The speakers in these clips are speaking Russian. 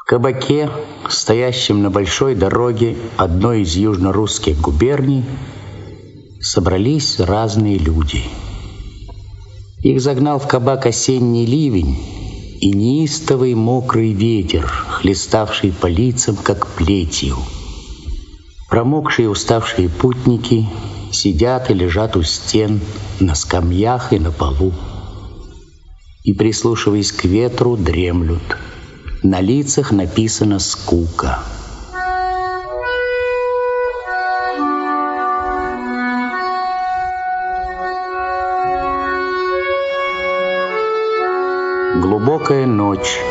кабаке, стоящем на большой дороге одной из южно-русских губерний, собрались разные люди. Их загнал в кабак осенний ливень и неистовый мокрый ветер, хлеставший по лицам, как плетью. Промокшие и уставшие путники сидят и лежат у стен, на скамьях и на полу. И, прислушиваясь к ветру, дремлют. На лицах написана скука. Глубокая ночь.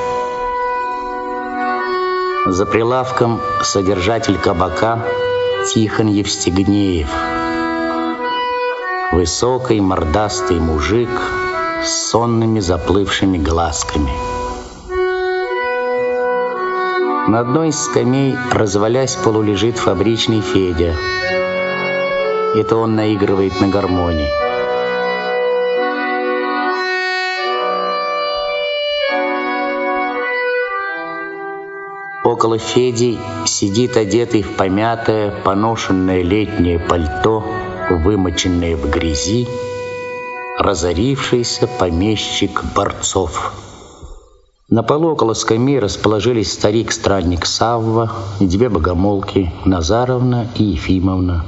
За прилавком содержатель кабака Тихон Евстигнеев. Высокий мордастый мужик с сонными заплывшими глазками. На одной из скамей, развалясь, полулежит фабричный Федя. Это он наигрывает на гармонии. Около Феди сидит одетый в помятое, поношенное летнее пальто, вымоченное в грязи, разорившийся помещик Борцов. На полу около скамьи расположились старик-странник Савва и две богомолки Назаровна и Ефимовна.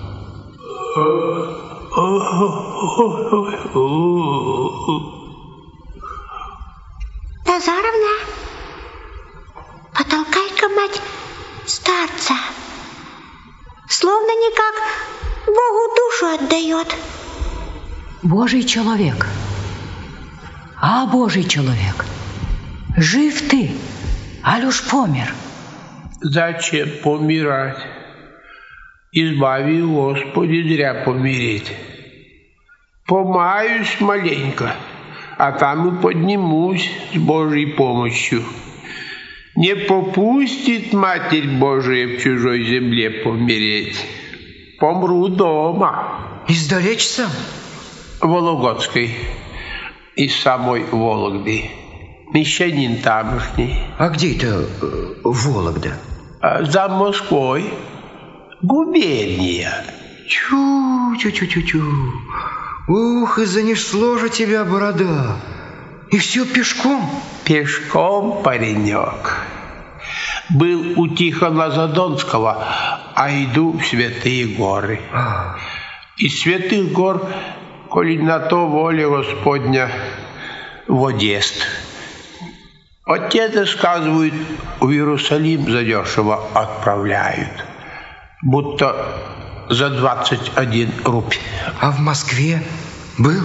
Назаровна, потолкай-ка, мать, старца. Словно никак Богу душу отдает. Божий человек. А, Божий человек, жив ты, аль уж помер? Зачем помирать? Избави, Господи, зря помереть. Помаюсь маленько, а там и поднимусь с Божьей помощью. Не попустит Матерь Божия в чужой земле помереть. Помру дома. Издалечь сам? Вологодской, из самой Вологды. Мещанин тамошний. А где это Вологда? За Москвой. Губерния. Чу-чу-чу-чу-чу. Ух, и занесло же тебя, борода. И все пешком? Пешком, паренек. Был у Тихона Задонского, а иду в Святые горы. Из Святых гор, коли на то воля Господня, в Одест. Отец, сказывают, в Иерусалим задешево отправляют. Будто за 21 рубль. А в Москве был?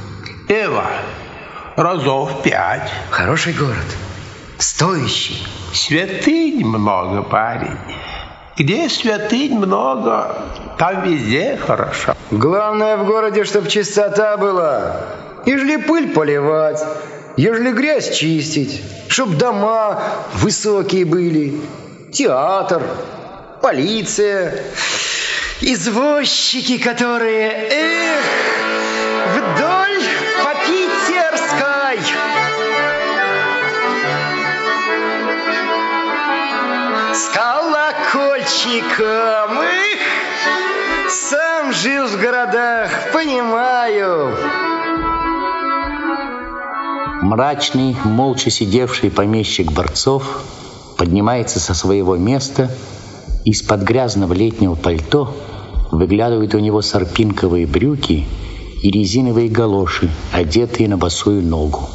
Разов 5. Хороший город. Стоящий. Святынь много, парень. Где святынь много, там везде хорошо. Главное в городе, чтоб чистота была. Ежели пыль поливать, ежели грязь чистить, чтоб дома высокие были, театр, полиция, извозчики, которые, вдоль по Питерской. С колокольчиком. Сам жил в городах, понимаю. Мрачный, молча сидевший помещик Борцов поднимается со своего места. Из-под грязного летнего пальто выглядывают у него сарпинковые брюки и резиновые галоши, одетые на босую ногу.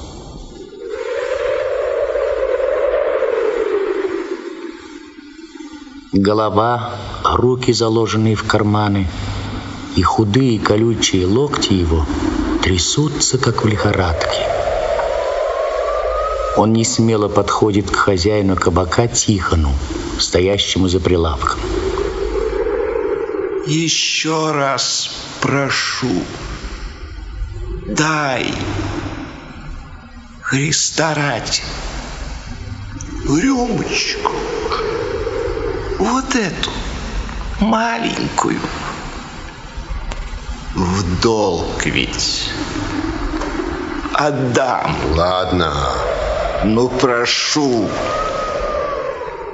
Голова, руки, заложенные в карманы, и худые колючие локти его трясутся, как в лихорадке. Он несмело подходит к хозяину кабака Тихону, стоящему за прилавком. Еще раз прошу, дай, Христа ради, рюмочку, вот эту, маленькую, в долг ведь отдам. Ладно. Ну, прошу.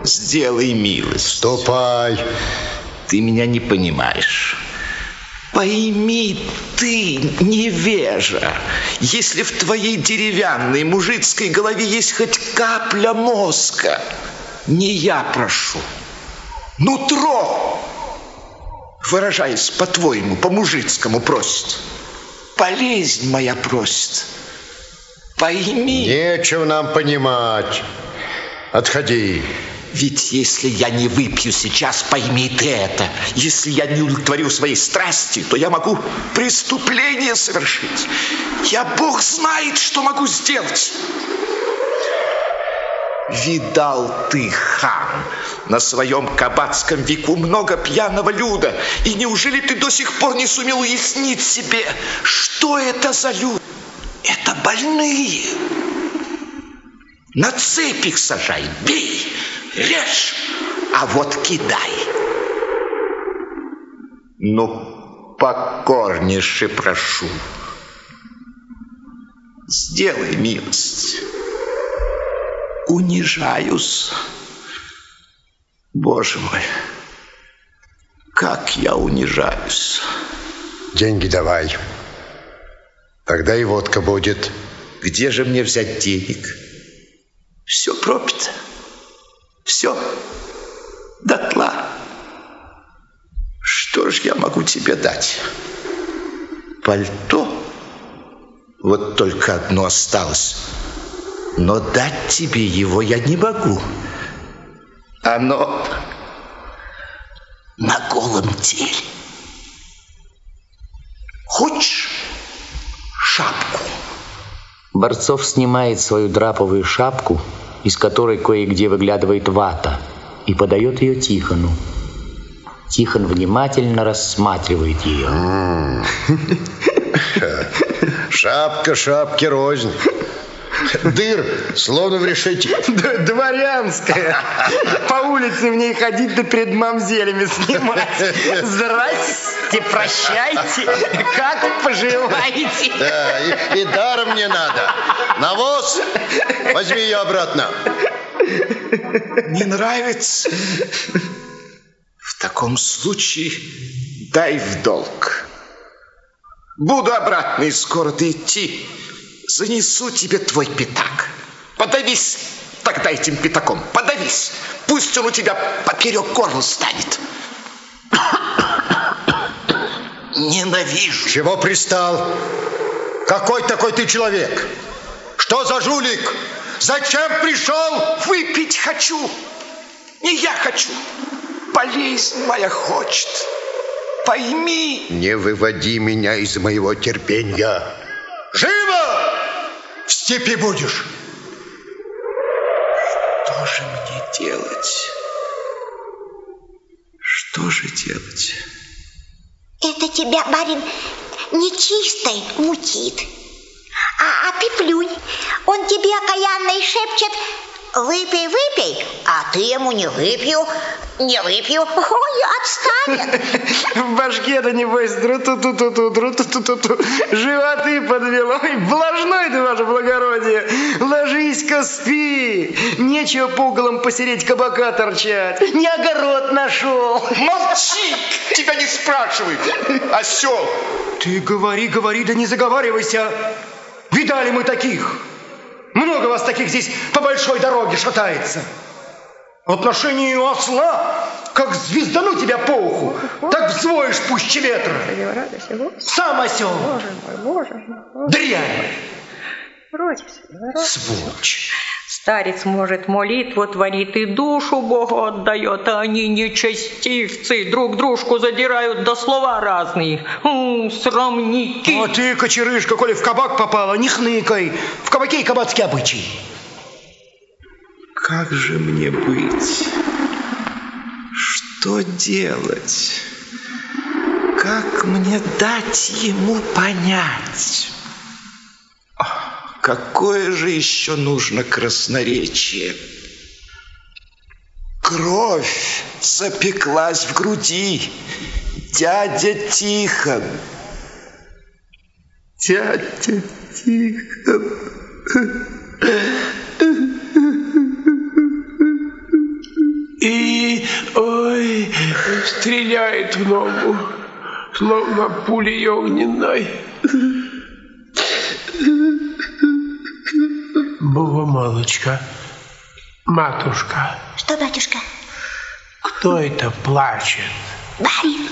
сделай милость. Ступай. Ты меня не понимаешь. Пойми ты, невежа, если в твоей деревянной мужицкой голове есть хоть капля мозга, не я прошу, нутро, выражаясь по-твоему, по-мужицкому просит. Болезнь моя просит. Пойми. Нечего нам понимать. Отходи. Ведь если я не выпью сейчас, пойми ты это, если я не удовлетворю своей страсти, то я могу преступление совершить. Я, Бог знает, что могу сделать. Видал ты, хан, на своем кабацком веку много пьяного люда, и неужели ты до сих пор не сумел уяснить себе, что это за люд? Это больные. На цепь их сажай, бей, режь, а вот кидай. Ну, покорнейше прошу, сделай милость. Унижаюсь. Боже мой, как я унижаюсь. Деньги давай. Тогда и водка будет. Где же мне взять денег? Все пропито. Все дотла. Что ж я могу тебе дать? Пальто? Вот только одно осталось. Но дать тебе его я не могу. Оно на голом теле. Хочешь шапку? Борцов снимает свою драповую шапку, из которой кое-где выглядывает вата, и подает ее Тихону. Тихон внимательно рассматривает ее. Шапка шапке рознь. Дыр, словно в решете. Дворянская. По улице в ней ходить да перед мамзелями снимать. Здрасте, прощайте. Как поживаете? Да, и даром не надо. Навоз, возьми ее обратно. Не нравится? В таком случае дай в долг. Буду обратно и скоро ты идти. Занесу тебе твой пятак. Подавись тогда этим пятаком. Подавись. Пусть он у тебя поперек горла станет. Ненавижу. Чего пристал? Какой такой ты человек? Что за жулик? Зачем пришел? Выпить хочу. Не я хочу. Болезнь моя хочет. Пойми. Не выводи меня из моего терпения. Живо! В степи будешь. Что же мне делать? Что же делать? Это тебя, барин, нечистой мутит. А ты плюнь. Он тебе окаянный шепчет: выпей, выпей, а ты ему не выпью. Не выпью, ой, отстанет. В башке-то, небось, дру-ту-ту-ту-ту. Животы подвело. Ой, блажной ты, ваше благородие. Ложись-ка, спи. Нечего по углам посереть кабака торчать. Не огород нашел. Молчи! Тебя не спрашивают, осел. Ты говори, да не заговаривайся. Видали мы таких. Много вас таких здесь по большой дороге шатается. В отношении осла, как звездану тебя по уху, так взвоишь пуще ветра. Сам осел. Боже мой. Дрянь. Бросься. Сволочь. Старец, может, молитву творит и душу Богу отдает, а они нечестивцы, друг дружку задирают, да слова разные. Срамники. А ты, кочерышка, коли в кабак попала, не хныкай. В кабаке и кабацкие обычаи. Как же мне быть? Что делать? Как мне дать ему понять? Какое же еще нужно красноречие? Кровь запеклась в груди. Дядя Тихон. Дядя Тихон. и, ой, стреляет в ногу, словно пулей огненной. Богомолочка, матушка. Что, батюшка? Кто это плачет? Барин.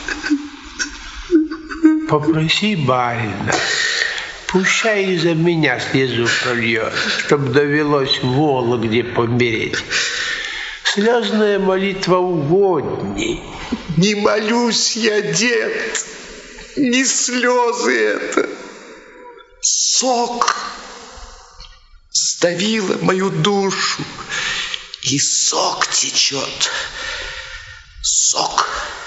Попроси барина, пущай из-за меня слезу прольет, чтоб довелось в Вологде помереть. Слезная молитва угодней. Не молюсь я, дед, не слезы это. Сок сдавило мою душу, и сок течет. Сок.